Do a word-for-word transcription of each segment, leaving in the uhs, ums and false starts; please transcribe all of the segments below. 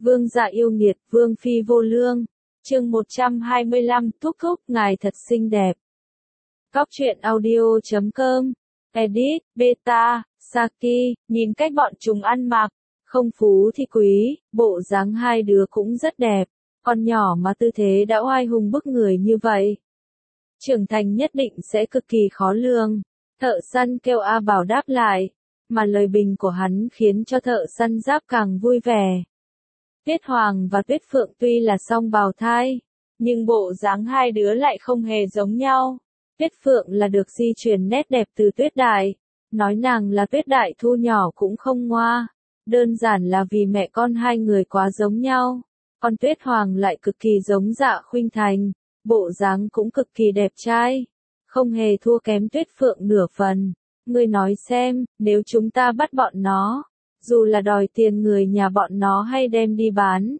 Vương gia yêu nghiệt, vương phi vô lương. Chương một trăm hai mươi lăm, thúc thúc, ngài thật xinh đẹp. Cóc truyện audio chấm com, edit, beta, Saki, nhìn cách bọn chúng ăn mặc, không phú thì quý, bộ dáng hai đứa cũng rất đẹp, con nhỏ mà tư thế đã oai hùng bức người như vậy. Trưởng thành nhất định sẽ cực kỳ khó lường. Thợ săn kêu A Bảo đáp lại, mà lời bình của hắn khiến cho thợ săn giáp càng vui vẻ. Tuyết Hoàng và Tuyết Phượng tuy là song bào thai, nhưng bộ dáng hai đứa lại không hề giống nhau. Tuyết Phượng là được di truyền nét đẹp từ Tuyết Đại, nói nàng là Tuyết Đại thu nhỏ cũng không ngoa, đơn giản là vì mẹ con hai người quá giống nhau. Còn Tuyết Hoàng lại cực kỳ giống Dạ Khuynh Thành, bộ dáng cũng cực kỳ đẹp trai, không hề thua kém Tuyết Phượng nửa phần. Ngươi nói xem, nếu chúng ta bắt bọn nó, dù là đòi tiền người nhà bọn nó hay đem đi bán,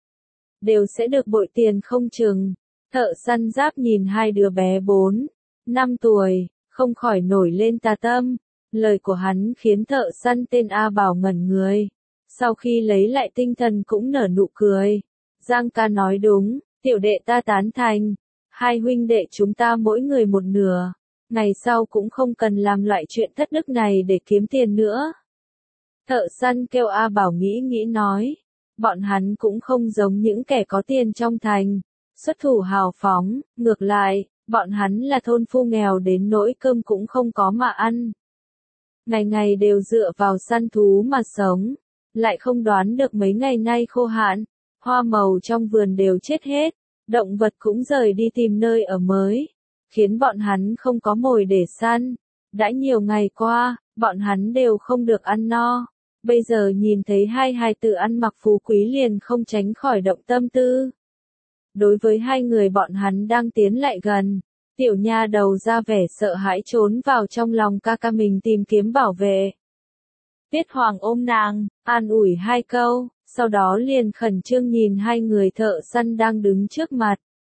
đều sẽ được bội tiền không chừng. Thợ săn giáp nhìn hai đứa bé bốn, năm tuổi, không khỏi nổi lên tà tâm. Lời của hắn khiến thợ săn tên A Bảo ngẩn người. Sau khi lấy lại tinh thần cũng nở nụ cười. Giang ca nói đúng, tiểu đệ ta tán thành. Hai huynh đệ chúng ta mỗi người một nửa. Ngày sau cũng không cần làm loại chuyện thất đức này để kiếm tiền nữa. Thợ săn kêu A Bảo nghĩ nghĩ nói. Bọn hắn cũng không giống những kẻ có tiền trong thành, xuất thủ hào phóng, ngược lại, bọn hắn là thôn phu nghèo đến nỗi cơm cũng không có mà ăn. Ngày ngày đều dựa vào săn thú mà sống, lại không đoán được mấy ngày nay khô hạn, hoa màu trong vườn đều chết hết, động vật cũng rời đi tìm nơi ở mới, khiến bọn hắn không có mồi để săn. Đã nhiều ngày qua, bọn hắn đều không được ăn no. Bây giờ nhìn thấy hai hài tử ăn mặc phú quý liền không tránh khỏi động tâm tư. Đối với hai người bọn hắn đang tiến lại gần, tiểu nha đầu ra vẻ sợ hãi trốn vào trong lòng ca ca mình tìm kiếm bảo vệ. Tuyết Hoàng ôm nàng, an ủi hai câu, sau đó liền khẩn trương nhìn hai người thợ săn đang đứng trước mặt.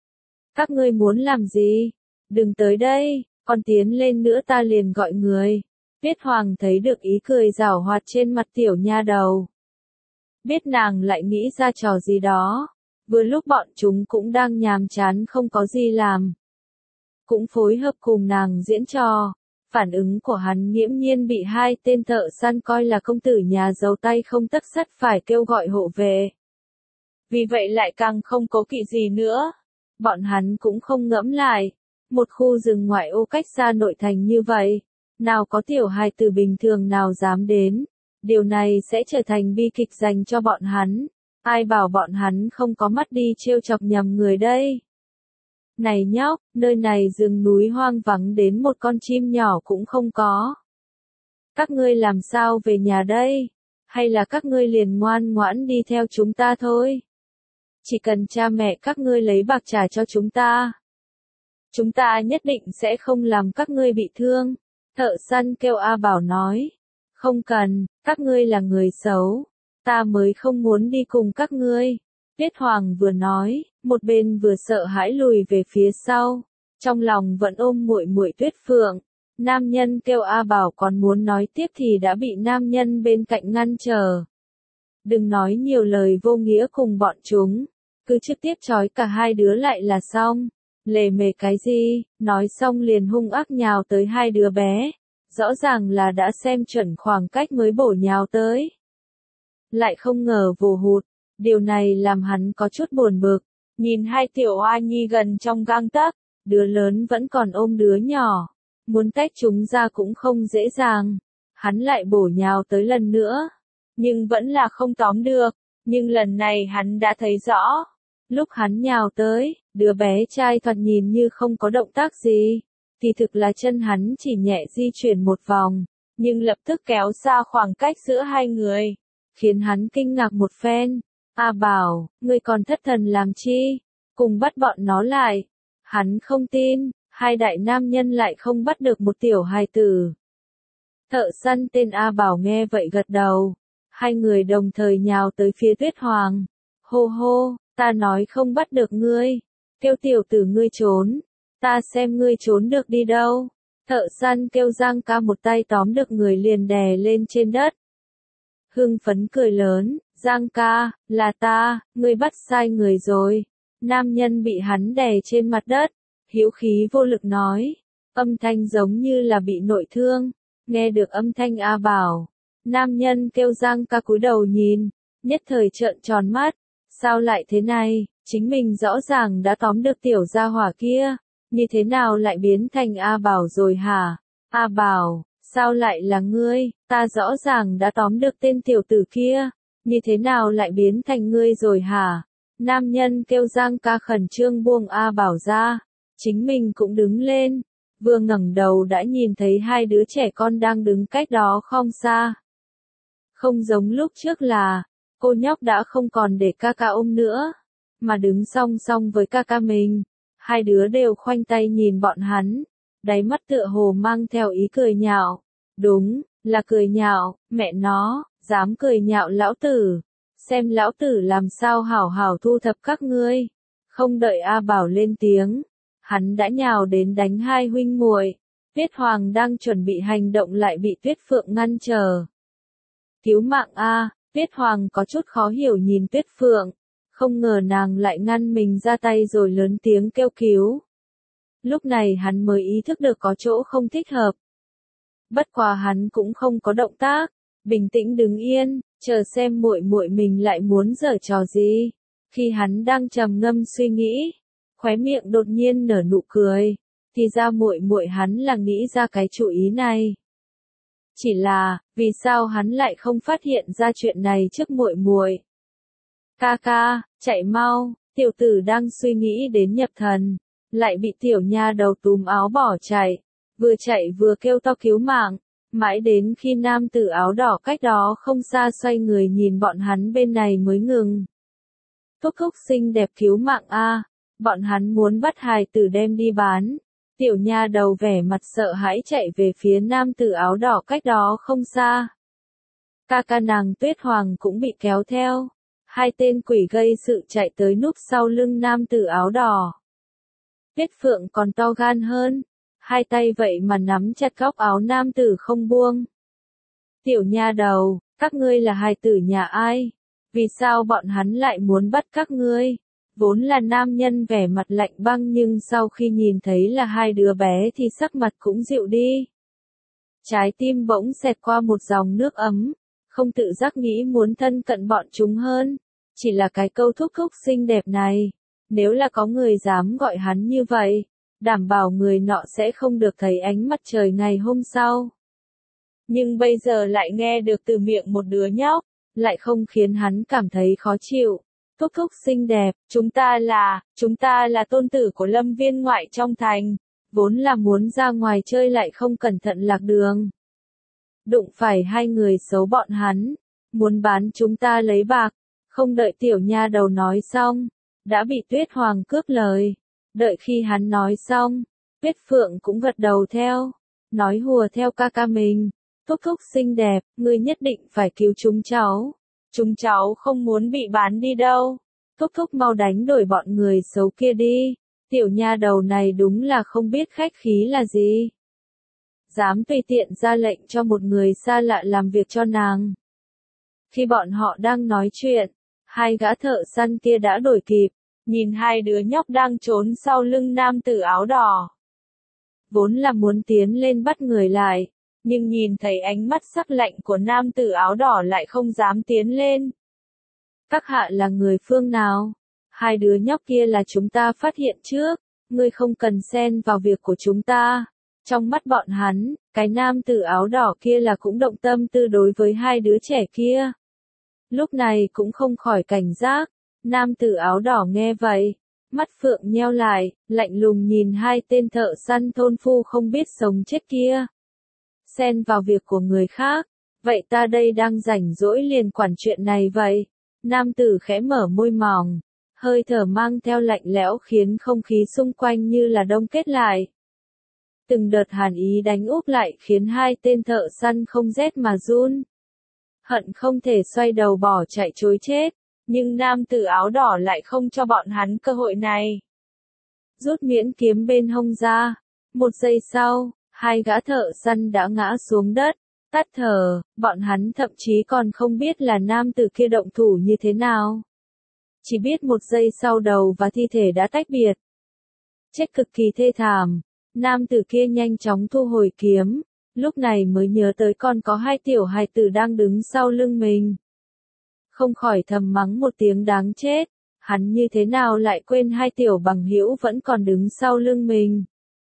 Các ngươi muốn làm gì? Đừng tới đây, còn tiến lên nữa ta liền gọi người. Tuyết Hoàng thấy được ý cười giảo hoạt trên mặt tiểu nha đầu. Biết nàng lại nghĩ ra trò gì đó. Vừa lúc bọn chúng cũng đang nhàm chán không có gì làm. Cũng phối hợp cùng nàng diễn trò. Phản ứng của hắn nghiễm nhiên bị hai tên thợ săn coi là công tử nhà giàu tay không tấc sắt phải kêu gọi hộ về. Vì vậy lại càng không cố kỵ gì nữa. Bọn hắn cũng không ngẫm lại. Một khu rừng ngoại ô cách xa nội thành như vậy. Nào có tiểu hài tử bình thường nào dám đến. Điều này sẽ trở thành bi kịch dành cho bọn hắn. Ai bảo bọn hắn không có mắt đi trêu chọc nhầm người đây. Này nhóc, nơi này rừng núi hoang vắng đến một con chim nhỏ cũng không có. Các ngươi làm sao về nhà đây? Hay là các ngươi liền ngoan ngoãn đi theo chúng ta thôi? Chỉ cần cha mẹ các ngươi lấy bạc trả cho chúng ta. Chúng ta nhất định sẽ không làm các ngươi bị thương. Thợ săn kêu A Bảo nói. Không cần, các ngươi là người xấu. Ta mới không muốn đi cùng các ngươi. Tuyết Hoàng vừa nói, một bên vừa sợ hãi lùi về phía sau. Trong lòng vẫn ôm muội muội Tuyết Phượng. Nam nhân kêu A Bảo còn muốn nói tiếp thì đã bị nam nhân bên cạnh ngăn trở. Đừng nói nhiều lời vô nghĩa cùng bọn chúng. Cứ trực tiếp trói cả hai đứa lại là xong. Lề mề cái gì, nói xong liền hung ác nhào tới hai đứa bé. Rõ ràng là đã xem chuẩn khoảng cách mới bổ nhào tới. Lại không ngờ vồ hụt, điều này làm hắn có chút buồn bực. Nhìn hai tiểu oa nhi gần trong gang tấc, đứa lớn vẫn còn ôm đứa nhỏ. Muốn tách chúng ra cũng không dễ dàng. Hắn lại bổ nhào tới lần nữa. Nhưng vẫn là không tóm được. Nhưng lần này hắn đã thấy rõ. Lúc hắn nhào tới, đứa bé trai thoạt nhìn như không có động tác gì. Thì thực là chân hắn chỉ nhẹ di chuyển một vòng. Nhưng lập tức kéo xa khoảng cách giữa hai người. Khiến hắn kinh ngạc một phen. A Bảo, ngươi còn thất thần làm chi? Cùng bắt bọn nó lại. Hắn không tin, hai đại nam nhân lại không bắt được một tiểu hài tử. Thợ săn tên A Bảo nghe vậy gật đầu. Hai người đồng thời nhào tới phía Tuyết Hoàng. Hô hô, ta nói không bắt được ngươi. Kêu tiểu tử ngươi trốn. Ta xem ngươi trốn được đi đâu. Thợ săn kêu Giang ca một tay tóm được người liền đè lên trên đất. Hưng phấn cười lớn, Giang ca, là ta, ngươi bắt sai người rồi. Nam nhân bị hắn đè trên mặt đất, hữu khí vô lực nói, âm thanh giống như là bị nội thương. Nghe được âm thanh A Bảo, nam nhân kêu Giang ca cúi đầu nhìn, nhất thời trợn tròn mắt, sao lại thế này, chính mình rõ ràng đã tóm được tiểu gia hỏa kia, như thế nào lại biến thành A Bảo rồi hả? A Bảo, sao lại là ngươi, ta rõ ràng đã tóm được tên tiểu tử kia, như thế nào lại biến thành ngươi rồi hả? Nam nhân kêu Giang ca khẩn trương buông A Bảo ra, chính mình cũng đứng lên, vừa ngẩng đầu đã nhìn thấy hai đứa trẻ con đang đứng cách đó không xa. Không giống lúc trước là, cô nhóc đã không còn để ca ca ôm nữa, mà đứng song song với ca ca mình, hai đứa đều khoanh tay nhìn bọn hắn, đáy mắt tựa hồ mang theo ý cười nhạo, đúng, là cười nhạo, mẹ nó, dám cười nhạo lão tử, xem lão tử làm sao hảo hảo thu thập các ngươi. Không đợi A Bảo lên tiếng, hắn đã nhào đến đánh hai huynh muội. Tuyết Hoàng đang chuẩn bị hành động lại bị Tuyết Phượng ngăn trở. Cứu mạng A, Tuyết Hoàng có chút khó hiểu nhìn Tuyết Phượng, không ngờ nàng lại ngăn mình ra tay rồi lớn tiếng kêu cứu. Lúc này hắn mới ý thức được có chỗ không thích hợp. Bất quá hắn cũng không có động tác, bình tĩnh đứng yên, chờ xem muội muội mình lại muốn giở trò gì. Khi hắn đang trầm ngâm suy nghĩ, khóe miệng đột nhiên nở nụ cười, thì ra muội muội hắn là nghĩ ra cái chủ ý này. Chỉ là, vì sao hắn lại không phát hiện ra chuyện này trước muội muội? Ca ca, chạy mau, tiểu tử đang suy nghĩ đến nhập thần, lại bị tiểu nha đầu túm áo bỏ chạy, vừa chạy vừa kêu to cứu mạng, mãi đến khi nam tử áo đỏ cách đó không xa xoay người nhìn bọn hắn bên này mới ngừng. Thúc thúc xinh đẹp cứu mạng a, bọn hắn muốn bắt hài tử đem đi bán. Tiểu nha đầu vẻ mặt sợ hãi chạy về phía nam tử áo đỏ cách đó không xa. Ca ca nàng Tuyết Hoàng cũng bị kéo theo. Hai tên quỷ gây sự chạy tới núp sau lưng nam tử áo đỏ. Tuyết Phượng còn to gan hơn, hai tay vậy mà nắm chặt góc áo nam tử không buông. Tiểu nha đầu, các ngươi là hài tử nhà ai? Vì sao bọn hắn lại muốn bắt các ngươi? Vốn là nam nhân vẻ mặt lạnh băng nhưng sau khi nhìn thấy là hai đứa bé thì sắc mặt cũng dịu đi. Trái tim bỗng xẹt qua một dòng nước ấm, không tự giác nghĩ muốn thân cận bọn chúng hơn. Chỉ là cái câu thúc thúc xinh đẹp này, nếu là có người dám gọi hắn như vậy, đảm bảo người nọ sẽ không được thấy ánh mặt trời ngày hôm sau. Nhưng bây giờ lại nghe được từ miệng một đứa nhóc, lại không khiến hắn cảm thấy khó chịu. Thúc thúc xinh đẹp, chúng ta là, chúng ta là tôn tử của Lâm viên ngoại trong thành, vốn là muốn ra ngoài chơi lại không cẩn thận lạc đường. Đụng phải hai người xấu bọn hắn, muốn bán chúng ta lấy bạc, không đợi tiểu nha đầu nói xong, đã bị Tuyết Hoàng cướp lời. Đợi khi hắn nói xong, Tuyết Phượng cũng gật đầu theo, nói hùa theo ca ca mình, thúc thúc xinh đẹp, ngươi nhất định phải cứu chúng cháu. Chúng cháu không muốn bị bán đi đâu. Thúc thúc mau đánh đuổi bọn người xấu kia đi. Tiểu nha đầu này đúng là không biết khách khí là gì. Dám tùy tiện ra lệnh cho một người xa lạ làm việc cho nàng. Khi bọn họ đang nói chuyện, hai gã thợ săn kia đã đuổi kịp, nhìn hai đứa nhóc đang trốn sau lưng nam tử áo đỏ. Vốn là muốn tiến lên bắt người lại, nhưng nhìn thấy ánh mắt sắc lạnh của nam tử áo đỏ lại không dám tiến lên. Các hạ là người phương nào? Hai đứa nhóc kia là chúng ta phát hiện trước, ngươi không cần xen vào việc của chúng ta. Trong mắt bọn hắn, cái nam tử áo đỏ kia là cũng động tâm tư đối với hai đứa trẻ kia. Lúc này cũng không khỏi cảnh giác, nam tử áo đỏ nghe vậy, mắt phượng nheo lại, lạnh lùng nhìn hai tên thợ săn thôn phu không biết sống chết kia. Xen vào việc của người khác, vậy ta đây đang rảnh rỗi liền quản chuyện này vậy. Nam tử khẽ mở môi mỏng, hơi thở mang theo lạnh lẽo khiến không khí xung quanh như là đông kết lại. Từng đợt hàn ý đánh úp lại khiến hai tên thợ săn không rét mà run. Hận không thể xoay đầu bỏ chạy trối chết, nhưng nam tử áo đỏ lại không cho bọn hắn cơ hội này. Rút miễn kiếm bên hông ra, một giây sau, hai gã thợ săn đã ngã xuống đất, tắt thở, bọn hắn thậm chí còn không biết là nam tử kia động thủ như thế nào. Chỉ biết một giây sau đầu và thi thể đã tách biệt. Chết cực kỳ thê thảm, nam tử kia nhanh chóng thu hồi kiếm, lúc này mới nhớ tới còn có hai tiểu hài tử đang đứng sau lưng mình. Không khỏi thầm mắng một tiếng đáng chết, hắn như thế nào lại quên hai tiểu bằng hữu vẫn còn đứng sau lưng mình.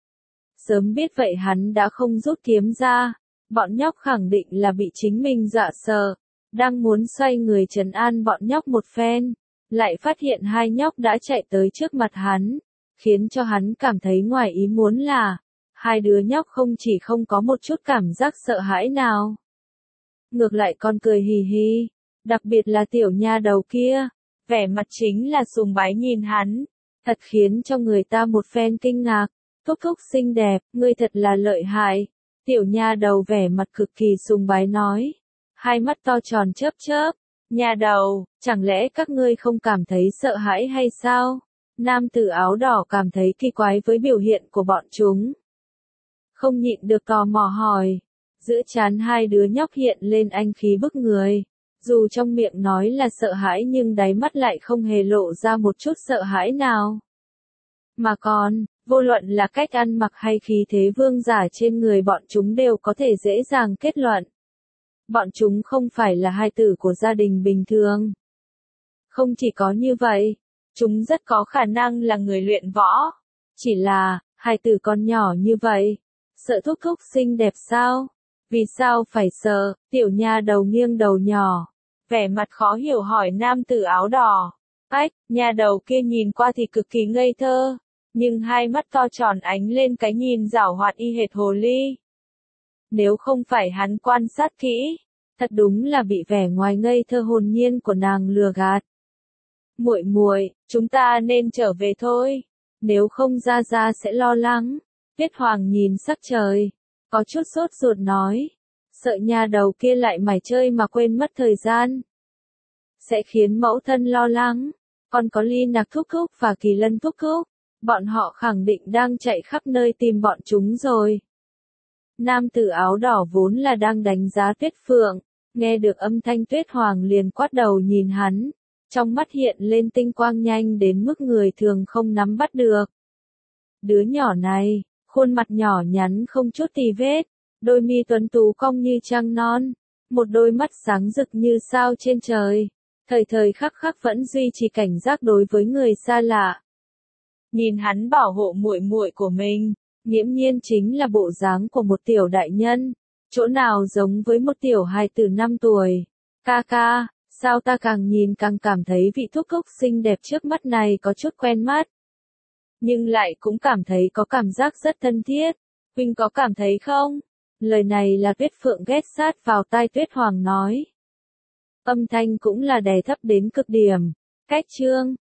Sớm biết vậy hắn đã không rút kiếm ra, bọn nhóc khẳng định là bị chính mình dọa sợ, đang muốn xoay người trấn an bọn nhóc một phen, lại phát hiện hai nhóc đã chạy tới trước mặt hắn, khiến cho hắn cảm thấy ngoài ý muốn là, hai đứa nhóc không chỉ không có một chút cảm giác sợ hãi nào. Ngược lại còn cười hì hì, đặc biệt là tiểu nha đầu kia, vẻ mặt chính là sùng bái nhìn hắn, thật khiến cho người ta một phen kinh ngạc. Thúc thúc xinh đẹp, ngươi thật là lợi hại. Tiểu nha đầu vẻ mặt cực kỳ sùng bái nói. Hai mắt to tròn chớp chớp. Nha đầu, chẳng lẽ các ngươi không cảm thấy sợ hãi hay sao? Nam tử áo đỏ cảm thấy kỳ quái với biểu hiện của bọn chúng. Không nhịn được tò mò hỏi. Giữa trán hai đứa nhóc hiện lên anh khí bức người. Dù trong miệng nói là sợ hãi nhưng đáy mắt lại không hề lộ ra một chút sợ hãi nào. Mà còn, vô luận là cách ăn mặc hay khí thế vương giả trên người bọn chúng đều có thể dễ dàng kết luận. Bọn chúng không phải là hài tử của gia đình bình thường. Không chỉ có như vậy, chúng rất có khả năng là người luyện võ. Chỉ là, hài tử con nhỏ như vậy, sợ thúc thúc xinh đẹp sao? Vì sao phải sợ? Tiểu nha đầu nghiêng đầu nhỏ, vẻ mặt khó hiểu hỏi nam tử áo đỏ. Ách, nha đầu kia nhìn qua thì cực kỳ ngây thơ. Nhưng hai mắt to tròn ánh lên cái nhìn giảo hoạt y hệt hồ ly. Nếu không phải hắn quan sát kỹ, thật đúng là bị vẻ ngoài ngây thơ hồn nhiên của nàng lừa gạt. Muội muội, chúng ta nên trở về thôi, nếu không Gia Gia sẽ lo lắng. Tuyết Hoàng nhìn sắc trời, có chút sốt ruột nói, sợ nha đầu kia lại mải chơi mà quên mất thời gian, sẽ khiến mẫu thân lo lắng. Còn có Ly Nạc thúc thúc và Kỳ Lân thúc thúc. Bọn họ khẳng định đang chạy khắp nơi tìm bọn chúng rồi. Nam tử áo đỏ vốn là đang đánh giá Tuyết Phượng, nghe được âm thanh Tuyết Hoàng liền quát đầu nhìn hắn, trong mắt hiện lên tinh quang nhanh đến mức người thường không nắm bắt được. Đứa nhỏ này, khuôn mặt nhỏ nhắn không chút tì vết, đôi mi tuấn tú cong như trăng non, một đôi mắt sáng rực như sao trên trời, thời thời khắc khắc vẫn duy trì cảnh giác đối với người xa lạ. Nhìn hắn bảo hộ muội muội của mình, nghiễm nhiên chính là bộ dáng của một tiểu đại nhân, chỗ nào giống với một tiểu hài tử năm tuổi. Ca ca, sao ta càng nhìn càng cảm thấy vị thúc thúc xinh đẹp trước mắt này có chút quen mắt. Nhưng lại cũng cảm thấy có cảm giác rất thân thiết. Huynh có cảm thấy không? Lời này là Tuyết Phượng ghét sát vào tai Tuyết Hoàng nói. Âm thanh cũng là đè thấp đến cực điểm. Cách chương